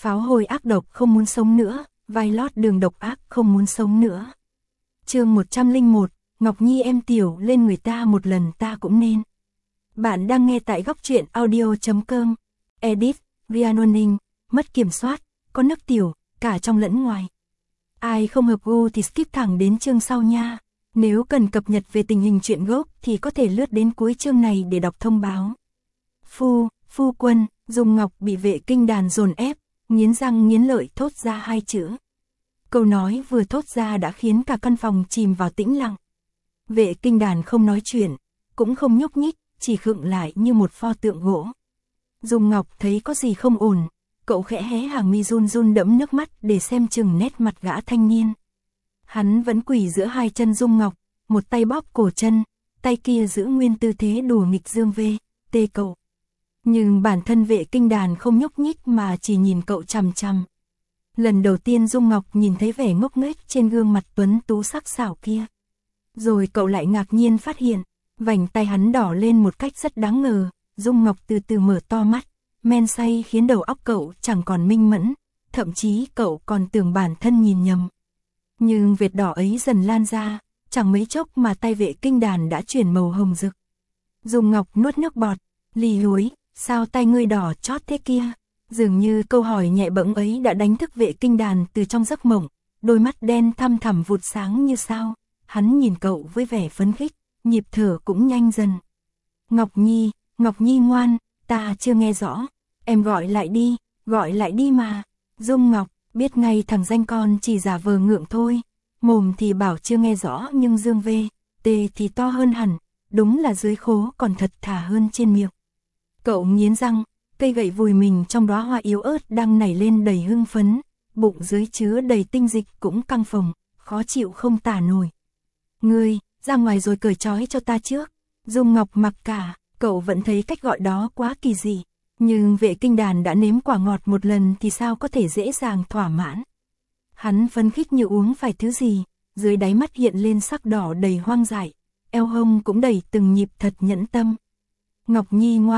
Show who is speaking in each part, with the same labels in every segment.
Speaker 1: Pháo hôi ác độc không muốn sống nữa, vai lót đường độc ác không muốn sống nữa. Chương 101, Ngọc Nhi em tiểu lên người ta một lần ta cũng nên. Bạn đang nghe tại góc truyện audio.com. Edit, Rhiannon, mất kiểm soát, có nước tiểu, cả trong lẫn ngoài. Ai không hợp gu thì skip thẳng đến chương sau nha. Nếu cần cập nhật về tình hình truyện gốc thì có thể lướt đến cuối chương này để đọc thông báo. Phu quân, Dung Ngọc bị vệ kinh đàn dồn ép, nghiến răng nghiến lợi thốt ra hai chữ. Câu nói vừa thốt ra đã khiến cả căn phòng chìm vào tĩnh lặng. Vệ kinh đàn không nói chuyện, cũng không nhúc nhích, chỉ khựng lại như một pho tượng gỗ. Dung Ngọc thấy có gì không ổn, cậu khẽ hé hàng mi run run đẫm nước mắt để xem chừng nét mặt gã thanh niên. Hắn vẫn quỳ giữa hai chân Dung Ngọc, một tay bóp cổ chân, tay kia giữ nguyên tư thế đùa nghịch Dương Vê, tê cậu. Nhưng bản thân vệ kinh đàn không nhúc nhích mà chỉ nhìn cậu chằm chằm. Lần đầu tiên Dung Ngọc nhìn thấy vẻ ngốc nghếch trên gương mặt tuấn tú sắc sảo kia. Rồi cậu lại ngạc nhiên phát hiện, vành tay hắn đỏ lên một cách rất đáng ngờ. Dung Ngọc từ từ mở to mắt, men say khiến đầu óc cậu chẳng còn minh mẫn, thậm chí cậu còn tưởng bản thân nhìn nhầm. Nhưng vệt đỏ ấy dần lan ra, chẳng mấy chốc mà tay vệ kinh đàn đã chuyển màu hồng rực. Dung Ngọc nuốt nước bọt, lì lối, sao tay ngươi đỏ chót thế kia? Dường như câu hỏi nhẹ bẫng ấy đã đánh thức vệ kinh đàn từ trong giấc mộng, đôi mắt đen thăm thẳm vụt sáng như sao. Hắn nhìn cậu với vẻ phấn khích, nhịp thở cũng nhanh dần. Ngọc Nhi ngoan, ta chưa nghe rõ, em gọi lại đi mà. Dung Ngọc biết ngay thằng danh con chỉ giả vờ ngượng thôi, mồm thì bảo chưa nghe rõ nhưng Dương Vê, tê thì to hơn hẳn, đúng là dưới khố còn thật thà hơn trên miệng. Cậu nghiến răng, cây gậy vùi mình trong đóa hoa yếu ớt đang nảy lên đầy hưng phấn, bụng dưới chứa đầy tinh dịch cũng căng phồng, khó chịu không tả nổi. Ngươi, ra ngoài rồi cởi trói cho ta trước. Dung Ngọc mặc cả, cậu vẫn thấy cách gọi đó quá kỳ dị, nhưng vệ kinh đàn đã nếm quả ngọt một lần thì sao có thể dễ dàng thỏa mãn. Hắn phấn khích như uống phải thứ gì, dưới đáy mắt hiện lên sắc đỏ đầy hoang dại, eo hông cũng đầy từng nhịp thật nhẫn tâm. Ngọc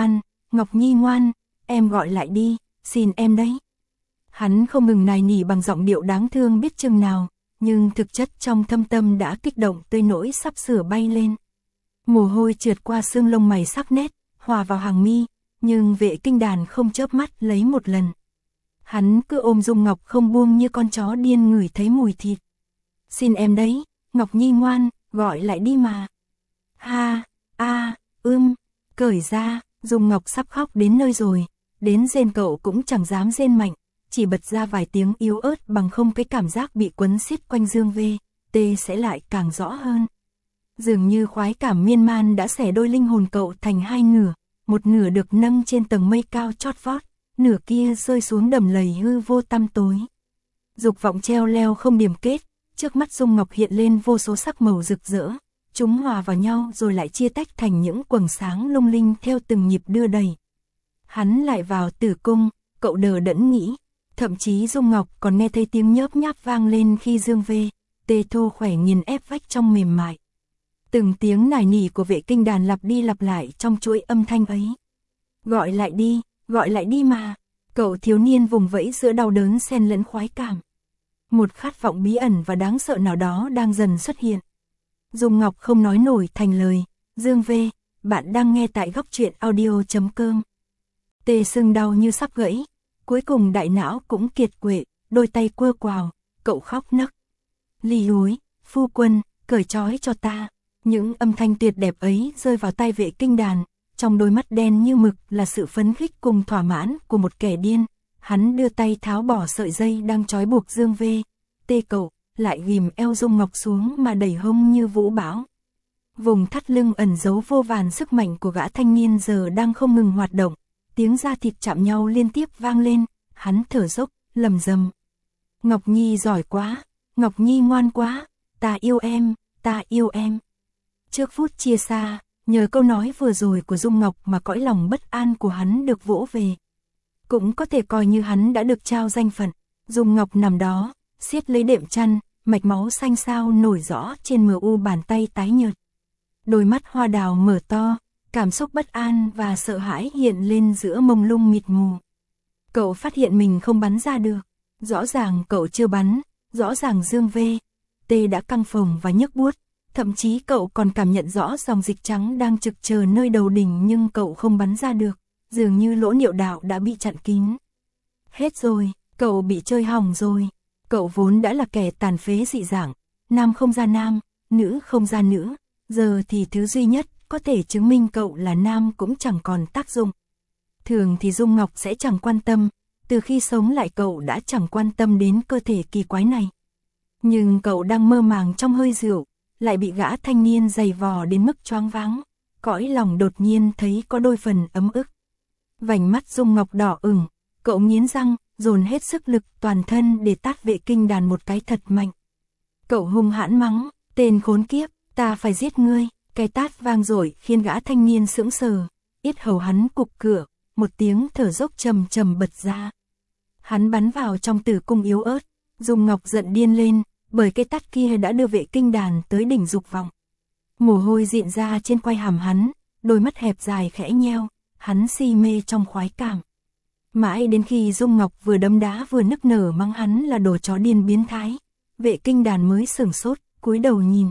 Speaker 1: Nhi ngoan, em gọi lại đi, xin em đấy. Hắn không ngừng nài nỉ bằng giọng điệu đáng thương biết chừng nào, nhưng thực chất trong thâm tâm đã kích động tới nỗi sắp sửa bay lên. Mồ hôi trượt qua xương lông mày sắc nét, hòa vào hàng mi, nhưng vệ kinh đàn không chớp mắt lấy một lần. Hắn cứ ôm Dung Ngọc không buông như con chó điên ngửi thấy mùi thịt. Xin em đấy, Ngọc Nhi ngoan, gọi lại đi mà. Cởi ra, Dung Ngọc sắp khóc đến nơi rồi, đến rên cậu cũng chẳng dám rên mạnh, chỉ bật ra vài tiếng yếu ớt bằng không cái cảm giác bị quấn xiết quanh Dương Vê, tê sẽ lại càng rõ hơn. Dường như khoái cảm miên man đã xẻ đôi linh hồn cậu thành hai nửa, một nửa được nâng trên tầng mây cao chót vót, nửa kia rơi xuống đầm lầy hư vô tăm tối. Dục vọng treo leo không điểm kết, trước mắt Dung Ngọc hiện lên vô số sắc màu rực rỡ, chúng hòa vào nhau rồi lại chia tách thành những quầng sáng lung linh theo từng nhịp đưa đẩy. Hắn lại vào tử cung, cậu đờ đẫn nghĩ, thậm chí Dung Ngọc còn nghe thấy tiếng nhớp nháp vang lên khi Dương Vê, tê thô khỏe nghiền ép vách trong mềm mại. Từng tiếng nài nỉ của vệ kinh đàn lặp đi lặp lại trong chuỗi âm thanh ấy. Gọi lại đi mà. Cậu thiếu niên vùng vẫy giữa đau đớn xen lẫn khoái cảm. Một khát vọng bí ẩn và đáng sợ nào đó đang dần xuất hiện. Dung Ngọc không nói nổi thành lời. Dương Vê, bạn đang nghe tại góc truyện audio.com. Tê sưng đau như sắp gãy. Cuối cùng đại não cũng kiệt quệ, đôi tay quơ quào, cậu khóc nấc. Lì hối, phu quân, cởi trói cho ta. Những âm thanh tuyệt đẹp ấy rơi vào tai vệ kinh đàn, trong đôi mắt đen như mực là sự phấn khích cùng thỏa mãn của một kẻ điên. Hắn đưa tay tháo bỏ sợi dây đang trói buộc Dương Vê, tê cậu, lại ghìm eo Dung Ngọc xuống mà đẩy hông như vũ bão. Vùng thắt lưng ẩn giấu vô vàn sức mạnh của gã thanh niên giờ đang không ngừng hoạt động, tiếng da thịt chạm nhau liên tiếp vang lên, hắn thở dốc, lầm rầm. Ngọc Nhi giỏi quá, Ngọc Nhi ngoan quá, ta yêu em. Trước phút chia xa, nhờ câu nói vừa rồi của Dung Ngọc mà cõi lòng bất an của hắn được vỗ về. Cũng có thể coi như hắn đã được trao danh phận. Dung Ngọc nằm đó, siết lấy đệm chăn, mạch máu xanh xao nổi rõ trên mờ u bàn tay tái nhợt. Đôi mắt hoa đào mở to, cảm xúc bất an và sợ hãi hiện lên giữa mông lung mịt mù. Cậu phát hiện mình không bắn ra được. Rõ ràng cậu chưa bắn, rõ ràng Dương V.T đã căng phồng và nhức buốt. Thậm chí cậu còn cảm nhận rõ dòng dịch trắng đang trực chờ nơi đầu đỉnh nhưng cậu không bắn ra được. Dường như lỗ niệu đạo đã bị chặn kín. Hết rồi, cậu bị chơi hỏng rồi. Cậu vốn đã là kẻ tàn phế dị dạng. Nam không ra nam, nữ không ra nữ. Giờ thì thứ duy nhất có thể chứng minh cậu là nam cũng chẳng còn tác dụng. Thường thì Dung Ngọc sẽ chẳng quan tâm. Từ khi sống lại cậu đã chẳng quan tâm đến cơ thể kỳ quái này. Nhưng cậu đang mơ màng trong hơi rượu, lại bị gã thanh niên giày vò đến mức choáng váng. Cõi lòng đột nhiên thấy có đôi phần ấm ức. Vành mắt Dung Ngọc đỏ ửng, cậu nghiến răng, dồn hết sức lực toàn thân để tát Vệ Kinh Đàn một cái thật mạnh. Cậu hung hãn mắng, tên khốn kiếp, ta phải giết ngươi. Cái tát vang dội khiến gã thanh niên sững sờ, yết hầu hắn cục cửa, một tiếng thở dốc trầm trầm bật ra. Hắn bắn vào trong tử cung yếu ớt. Dung Ngọc giận điên lên, bởi cái tát kia đã đưa Vệ Kinh Đàn tới đỉnh dục vọng. Mồ hôi rịn ra trên quai hàm hắn, đôi mắt hẹp dài khẽ nheo, hắn si mê trong khoái cảm. Mãi đến khi Dung Ngọc vừa đấm đá vừa nức nở mắng hắn là đồ chó điên biến thái, Vệ Kinh Đàn mới sửng sốt, cúi đầu nhìn.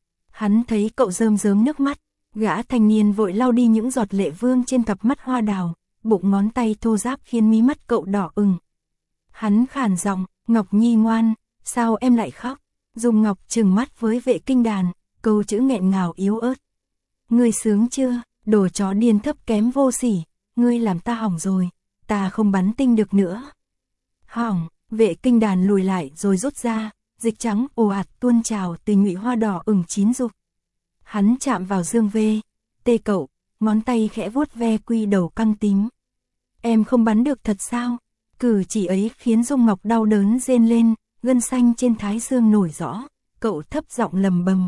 Speaker 1: Hắn thấy cậu rơm rớm nước mắt, gã thanh niên vội lau đi những giọt lệ vương trên cặp mắt hoa đào, bụng ngón tay thô ráp khiến mí mắt cậu đỏ ửng. Hắn khàn giọng, Ngọc Nhi ngoan, sao em lại khóc? Dung Ngọc trừng mắt với Vệ Kinh Đàn, câu chữ nghẹn ngào yếu ớt. Ngươi sướng chưa, đồ chó điên thấp kém vô sỉ, ngươi làm ta hỏng rồi, ta không bắn tinh được nữa. Hỏng, Vệ Kinh Đàn lùi lại rồi rút ra, dịch trắng ồ ạt tuôn trào từ nhụy hoa đỏ ửng chín dục. Hắn chạm vào Dương V.T cậu, ngón tay khẽ vuốt ve quy đầu căng tím. Em không bắn được thật sao? Cử chỉ ấy khiến Dung Ngọc đau đớn rên lên, gân xanh trên thái dương nổi rõ, cậu thấp giọng lầm bầm.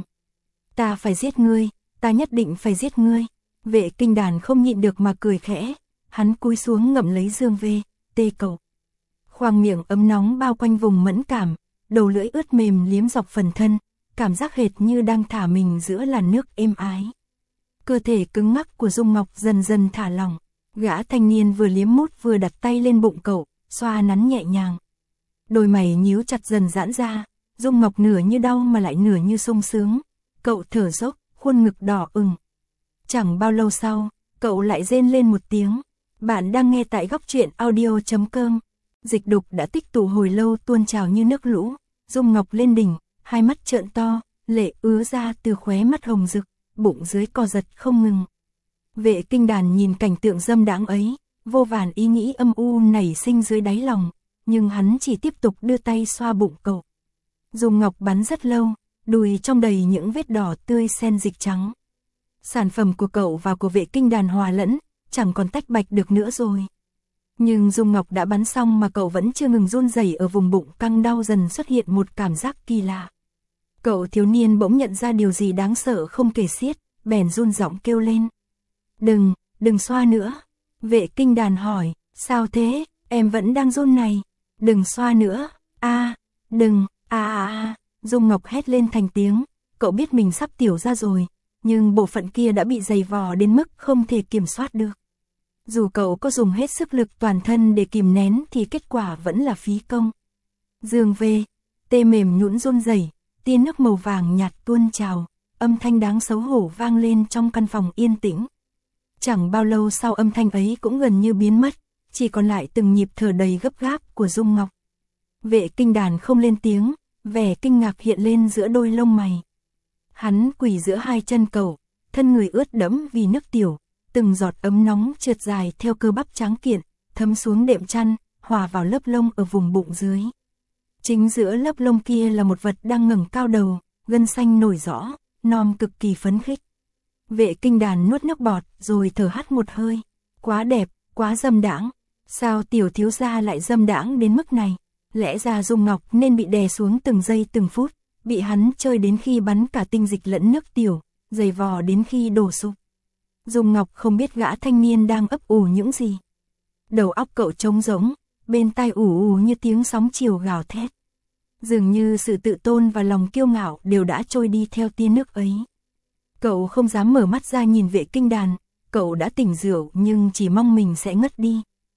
Speaker 1: Ta phải giết ngươi, ta nhất định phải giết ngươi. Vệ Kinh Đàn không nhịn được mà cười khẽ, hắn cúi xuống ngậm lấy Dương V.T cậu. Khoang miệng ấm nóng bao quanh vùng mẫn cảm, đầu lưỡi ướt mềm liếm dọc phần thân, cảm giác hệt như đang thả mình giữa làn nước êm ái. Cơ thể cứng ngắc của Dung Ngọc dần dần thả lỏng, gã thanh niên vừa liếm mút vừa đặt tay lên bụng cậu, xoa nắn nhẹ nhàng. Đôi mày nhíu chặt dần giãn ra, Dung Ngọc nửa như đau mà lại nửa như sung sướng. Cậu thở dốc, khuôn ngực đỏ ửng. Chẳng bao lâu sau, cậu lại rên lên một tiếng. Bạn đang nghe tại Góc Truyện Audio.com. Dịch đục đã tích tụ hồi lâu tuôn trào như nước lũ. Dung Ngọc lên đỉnh, hai mắt trợn to, lệ ứa ra từ khóe mắt hồng rực, bụng dưới co giật không ngừng. Vệ Kinh Đàn nhìn cảnh tượng dâm đãng ấy, vô vàn ý nghĩ âm u nảy sinh dưới đáy lòng, nhưng hắn chỉ tiếp tục đưa tay xoa bụng cậu. Dung Ngọc bắn rất lâu, đùi trong đầy những vết đỏ tươi xen dịch trắng. Sản phẩm của cậu và của Vệ Kinh Đàn hòa lẫn, chẳng còn tách bạch được nữa rồi. Nhưng Dung Ngọc đã bắn xong mà cậu vẫn chưa ngừng run rẩy, ở vùng bụng căng đau dần xuất hiện một cảm giác kỳ lạ. Cậu thiếu niên bỗng nhận ra điều gì đáng sợ không kể xiết, bèn run giọng kêu lên. Đừng xoa nữa. Vệ Kinh Đàn hỏi, sao thế, em vẫn đang run này. Đừng xoa nữa, đừng, Dung Ngọc hét lên thành tiếng, cậu biết mình sắp tiểu ra rồi, nhưng bộ phận kia đã bị giày vò đến mức không thể kiểm soát được. Dù cậu có dùng hết sức lực toàn thân để kìm nén thì kết quả vẫn là phí công. Dương V.T mềm nhũn run rẩy, tia nước màu vàng nhạt tuôn trào, âm thanh đáng xấu hổ vang lên trong căn phòng yên tĩnh. Chẳng bao lâu sau âm thanh ấy cũng gần như biến mất, chỉ còn lại từng nhịp thở đầy gấp gáp của Dung Ngọc. Vệ Kinh Đàn không lên tiếng, vẻ kinh ngạc hiện lên giữa đôi lông mày. Hắn quỳ giữa hai chân cậu, thân người ướt đẫm vì nước tiểu, từng giọt ấm nóng trượt dài theo cơ bắp trắng kiện, thấm xuống đệm chăn, hòa vào lớp lông ở vùng bụng dưới. Chính giữa lớp lông kia là một vật đang ngẩng cao đầu, gân xanh nổi rõ, nom cực kỳ phấn khích. Vệ Kinh Đàn nuốt nước bọt rồi thở hắt một hơi. Quá đẹp, quá dâm đãng. Sao tiểu thiếu gia lại dâm đãng đến mức này? Lẽ ra Dung Ngọc nên bị đè xuống từng giây từng phút, bị hắn chơi đến khi bắn cả tinh dịch lẫn nước tiểu, giày vò đến khi đổ sụp. Dung Ngọc không biết gã thanh niên đang ấp ủ những gì. Đầu óc cậu trống rỗng, bên tai ù ù như tiếng sóng chiều gào thét. Dường như sự tự tôn và lòng kiêu ngạo đều đã trôi đi theo tia nước ấy. Cậu không dám mở mắt ra nhìn Vệ Kinh Đàn, cậu đã tỉnh rượu nhưng chỉ mong mình sẽ ngất đi.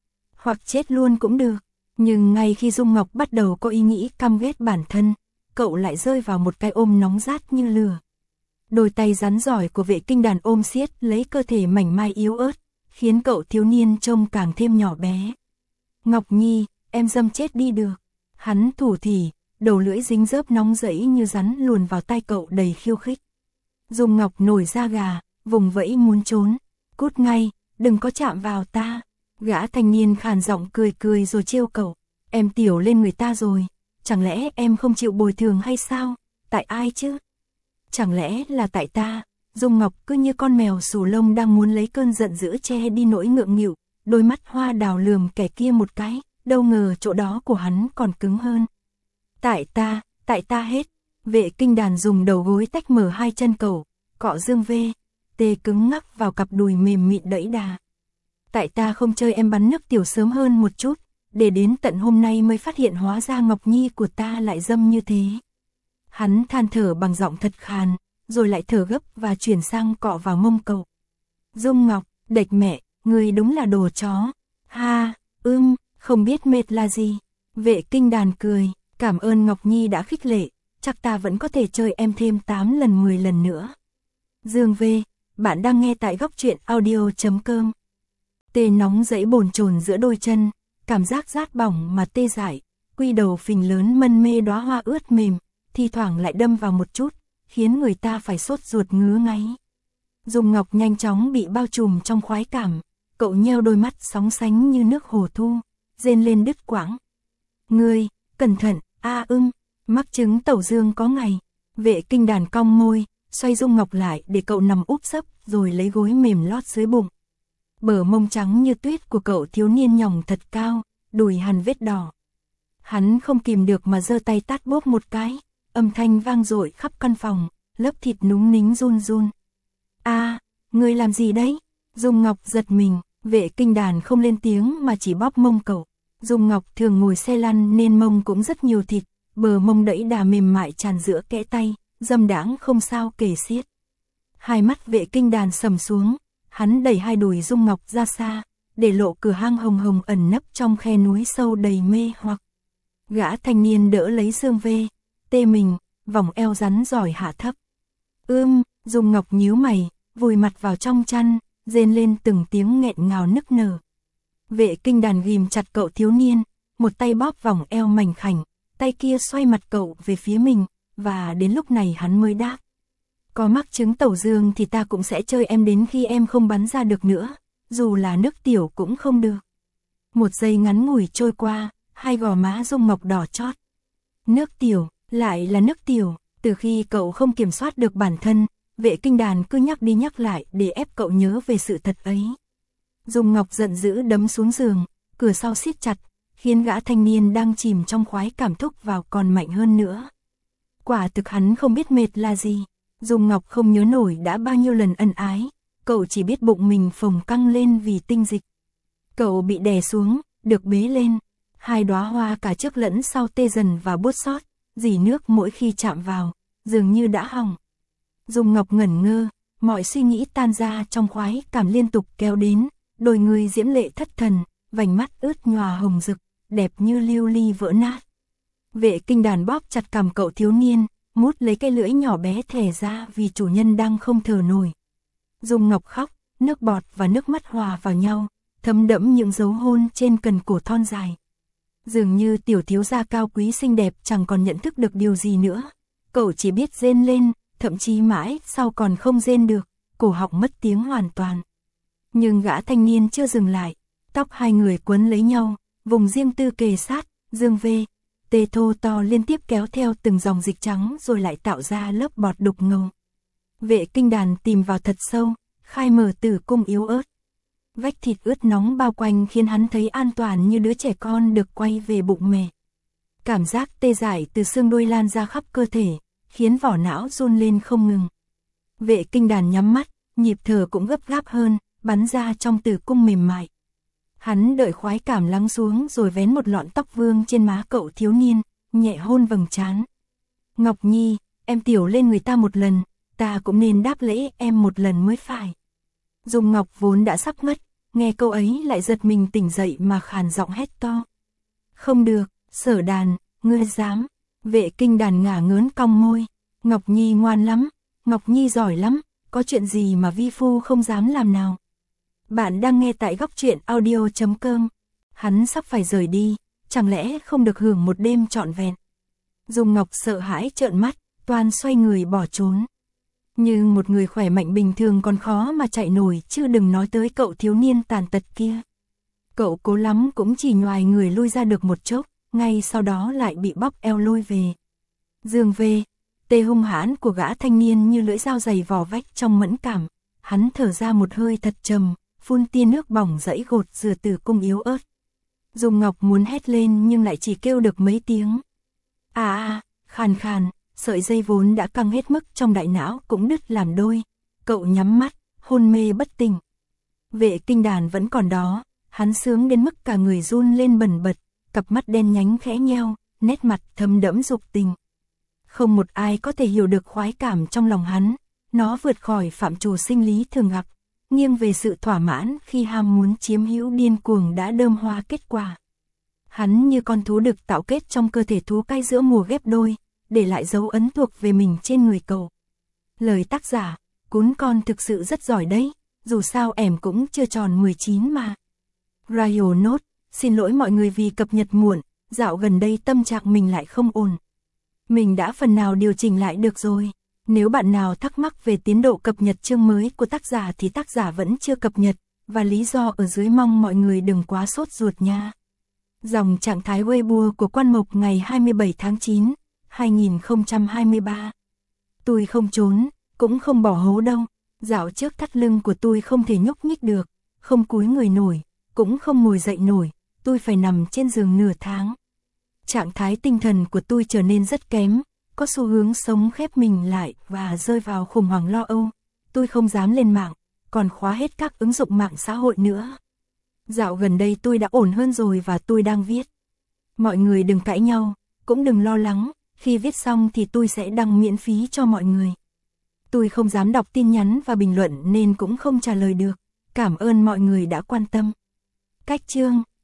Speaker 1: hoặc chết luôn cũng được. Nhưng ngay khi Dung Ngọc bắt đầu có ý nghĩ căm ghét bản thân, cậu lại rơi vào một cái ôm nóng rát như lửa. Đôi tay rắn giỏi của Vệ Kinh Đàn ôm siết lấy cơ thể mảnh mai yếu ớt, khiến cậu thiếu niên trông càng thêm nhỏ bé. Ngọc Nhi, em dâm chết đi được. Hắn thủ thỉ, đầu lưỡi dính dớp nóng rẫy như rắn luồn vào tai cậu đầy khiêu khích. Dung Ngọc nổi da gà, vùng vẫy muốn trốn. Cút ngay, đừng có chạm vào ta. Gã thanh niên khàn giọng cười cười rồi trêu cậu. Em tiểu lên người ta rồi, chẳng lẽ em không chịu bồi thường hay sao? Tại ai chứ? Chẳng lẽ là tại ta? Dung Ngọc cứ như con mèo xù lông đang muốn lấy cơn giận dữ che đi nỗi ngượng nghịu, đôi mắt hoa đào lườm kẻ kia một cái, đâu ngờ chỗ đó của hắn còn cứng hơn. Tại ta hết. Vệ Kinh Đàn dùng đầu gối tách mở hai chân cậu, cọ dương vê, tê cứng ngắc vào cặp đùi mềm mịn đẫy đà. Tại ta không chơi em bắn nước tiểu sớm hơn một chút, để đến tận hôm nay mới phát hiện hóa ra Ngọc Nhi của ta lại dâm như thế. Hắn than thở bằng giọng thật khàn, rồi lại thở gấp và chuyển sang cọ vào mông cậu. Dung Ngọc, đệch mẹ, ngươi đúng là đồ chó. Ha, không biết mệt là gì. Vệ Kinh Đàn cười, cảm ơn Ngọc Nhi đã khích lệ, chắc ta vẫn có thể chơi em thêm 8 lần 10 lần nữa. Dương V, bạn đang nghe tại góc truyện audio.com. Tê nóng dẫy bồn chồn giữa đôi chân, cảm giác rát bỏng mà tê dại, quy đầu phình lớn mân mê đóa hoa ướt mềm, thi thoảng lại đâm vào một chút, khiến người ta phải sốt ruột ngứa ngáy. Dung Ngọc nhanh chóng bị bao trùm trong khoái cảm, cậu nheo đôi mắt sóng sánh như nước hồ thu, rên lên đứt quãng. Ngươi, cẩn thận, mắc chứng tẩu dương có ngày. Vệ Kinh Đàn cong môi, xoay Dung Ngọc lại để cậu nằm úp sấp rồi lấy gối mềm lót dưới bụng. Bờ mông trắng như tuyết của cậu thiếu niên nhỏng thật cao, đùi hằn vết đỏ. Hắn không kìm được mà giơ tay tát bốp một cái, âm thanh vang dội khắp căn phòng, lớp thịt núng nính run run. Ngươi làm gì đấy? Dung Ngọc giật mình, Vệ Kinh Đàn không lên tiếng mà chỉ bóp mông cậu. Dung Ngọc thường ngồi xe lăn nên mông cũng rất nhiều thịt, bờ mông đẫy đà mềm mại tràn giữa kẽ tay, dâm đãng không sao kể xiết. Hai mắt Vệ Kinh Đàn sầm xuống, hắn đẩy hai đùi Dung Ngọc ra xa, để lộ cửa hang hồng hồng ẩn nấp trong khe núi sâu đầy mê hoặc. Gã thanh niên đỡ lấy xương vê, tê mình, vòng eo rắn giỏi hạ thấp. Dung Ngọc nhíu mày, vùi mặt vào trong chăn, rên lên từng tiếng nghẹn ngào nức nở. Vệ Kinh Đàn ghìm chặt cậu thiếu niên, một tay bóp vòng eo mảnh khảnh, tay kia xoay mặt cậu về phía mình, và đến lúc này hắn mới đáp. Có mắc chứng tẩu dương thì ta cũng sẽ chơi em đến khi em không bắn ra được nữa, dù là nước tiểu cũng không được. Một giây ngắn ngủi trôi qua, hai gò má Dung Ngọc đỏ chót. Nước tiểu, lại là nước tiểu, từ khi cậu không kiểm soát được bản thân, Vệ Kinh Đàn cứ nhắc đi nhắc lại để ép cậu nhớ về sự thật ấy. Dung Ngọc giận dữ đấm xuống giường, cửa sau siết chặt, khiến gã thanh niên đang chìm trong khoái cảm thúc vào còn mạnh hơn nữa. Quả thực hắn không biết mệt là gì. Dung Ngọc không nhớ nổi đã bao nhiêu lần ân ái, cậu chỉ biết bụng mình phồng căng lên vì tinh dịch. Cậu bị đè xuống, được bế lên, hai đóa hoa cả trước lẫn sau tê dần và buốt xót, rỉ nước mỗi khi chạm vào, dường như đã hỏng. Dung Ngọc ngẩn ngơ, mọi suy nghĩ tan ra trong khoái cảm liên tục kéo đến, đôi người diễm lệ thất thần, vành mắt ướt nhòa hồng rực, đẹp như lưu ly vỡ nát. Vệ Kinh Đàn bóp chặt cằm cậu thiếu niên, mút lấy cái lưỡi nhỏ bé thè ra vì chủ nhân đang không thở nổi. Dung Ngọc khóc, nước bọt và nước mắt hòa vào nhau, thấm đẫm những dấu hôn trên cần cổ thon dài. Dường như tiểu thiếu gia cao quý xinh đẹp chẳng còn nhận thức được điều gì nữa. Cậu chỉ biết rên lên, thậm chí mãi sau còn không rên được, cổ họng mất tiếng hoàn toàn. Nhưng gã thanh niên chưa dừng lại, tóc hai người quấn lấy nhau, vùng riêng tư kề sát, dương vê, tê thô to liên tiếp kéo theo từng dòng dịch trắng rồi lại tạo ra lớp bọt đục ngầu. Vệ Kinh Đàn tìm vào thật sâu, khai mở tử cung yếu ớt. Vách thịt ướt nóng bao quanh khiến hắn thấy an toàn như đứa trẻ con được quay về bụng mẹ. Cảm giác tê dại từ xương đuôi lan ra khắp cơ thể, khiến vỏ não run lên không ngừng. Vệ Kinh Đàn nhắm mắt, nhịp thở cũng gấp gáp hơn, bắn ra trong tử cung mềm mại. Hắn đợi khoái cảm lắng xuống rồi vén một lọn tóc vương trên má cậu thiếu niên, nhẹ hôn vầng trán. Ngọc Nhi, em tiểu lên người ta một lần, ta cũng nên đáp lễ em một lần mới phải. Dung Ngọc vốn đã sắp ngất, nghe câu ấy lại giật mình tỉnh dậy mà khàn giọng hét to. Không được, Sở Đàn, ngươi dám. Vệ Kinh Đàn ngả ngớn cong môi. Ngọc Nhi ngoan lắm, Ngọc Nhi giỏi lắm, có chuyện gì mà vi phu không dám làm nào. Bạn đang nghe tại góc truyện audio.com. Hắn sắp phải rời đi, chẳng lẽ không được hưởng một đêm trọn vẹn. Dung Ngọc sợ hãi trợn mắt, toan xoay người bỏ trốn. Nhưng một người khỏe mạnh bình thường còn khó mà chạy nổi, chứ đừng nói tới cậu thiếu niên tàn tật kia. Cậu cố lắm cũng chỉ nhoài người lui ra được một chốc, ngay sau đó lại bị bóp eo lôi về. Dương về, tê hung hãn của gã thanh niên như lưỡi dao dày vò vách trong mẫn cảm. Hắn thở ra một hơi thật trầm, phun tia nước bỏng dẫy gột rửa tử cung yếu ớt. Dung Ngọc muốn hét lên nhưng lại chỉ kêu được mấy tiếng. Khàn khàn, sợi dây vốn đã căng hết mức trong đại não cũng đứt làm đôi. Cậu nhắm mắt, hôn mê bất tỉnh. Vệ Kinh Đàn vẫn còn đó, hắn sướng đến mức cả người run lên bần bật, cặp mắt đen nhánh khẽ nheo, nét mặt thâm đẫm dục tình. Không một ai có thể hiểu được khoái cảm trong lòng hắn, nó vượt khỏi phạm trù sinh lý thường gặp, nghiêng về sự thỏa mãn khi ham muốn chiếm hữu điên cuồng đã đơm hoa kết quả. Hắn như con thú đực tạo kết trong cơ thể thú cai giữa mùa ghép đôi, để lại dấu ấn thuộc về mình trên người cậu. Lời tác giả, cún con thực sự rất giỏi đấy, dù sao em cũng chưa tròn 19 mà. Royal Note, xin lỗi mọi người vì cập nhật muộn, dạo gần đây tâm trạng mình lại không ổn. Mình đã phần nào điều chỉnh lại được rồi. Nếu bạn nào thắc mắc về tiến độ cập nhật chương mới của tác giả thì tác giả vẫn chưa cập nhật, và lý do ở dưới mong mọi người đừng quá sốt ruột nha. Dòng trạng thái Weibo của Quan Mộc ngày 27 tháng 9, 2023. Tôi không trốn, cũng không bỏ hố đâu. Dạo trước thắt lưng của tôi không thể nhúc nhích được, không cúi người nổi, cũng không ngồi dậy nổi, tôi phải nằm trên giường nửa tháng. Trạng thái tinh thần của tôi trở nên rất kém, có xu hướng sống khép mình lại và rơi vào khủng hoảng lo âu. Tôi không dám lên mạng, còn khóa hết các ứng dụng mạng xã hội nữa. Dạo gần đây tôi đã ổn hơn rồi và tôi đang viết. Mọi người đừng cãi nhau, cũng đừng lo lắng, khi viết xong thì tôi sẽ đăng miễn phí cho mọi người. Tôi không dám đọc tin nhắn và bình luận nên cũng không trả lời được. Cảm ơn mọi người đã quan tâm. Cách chương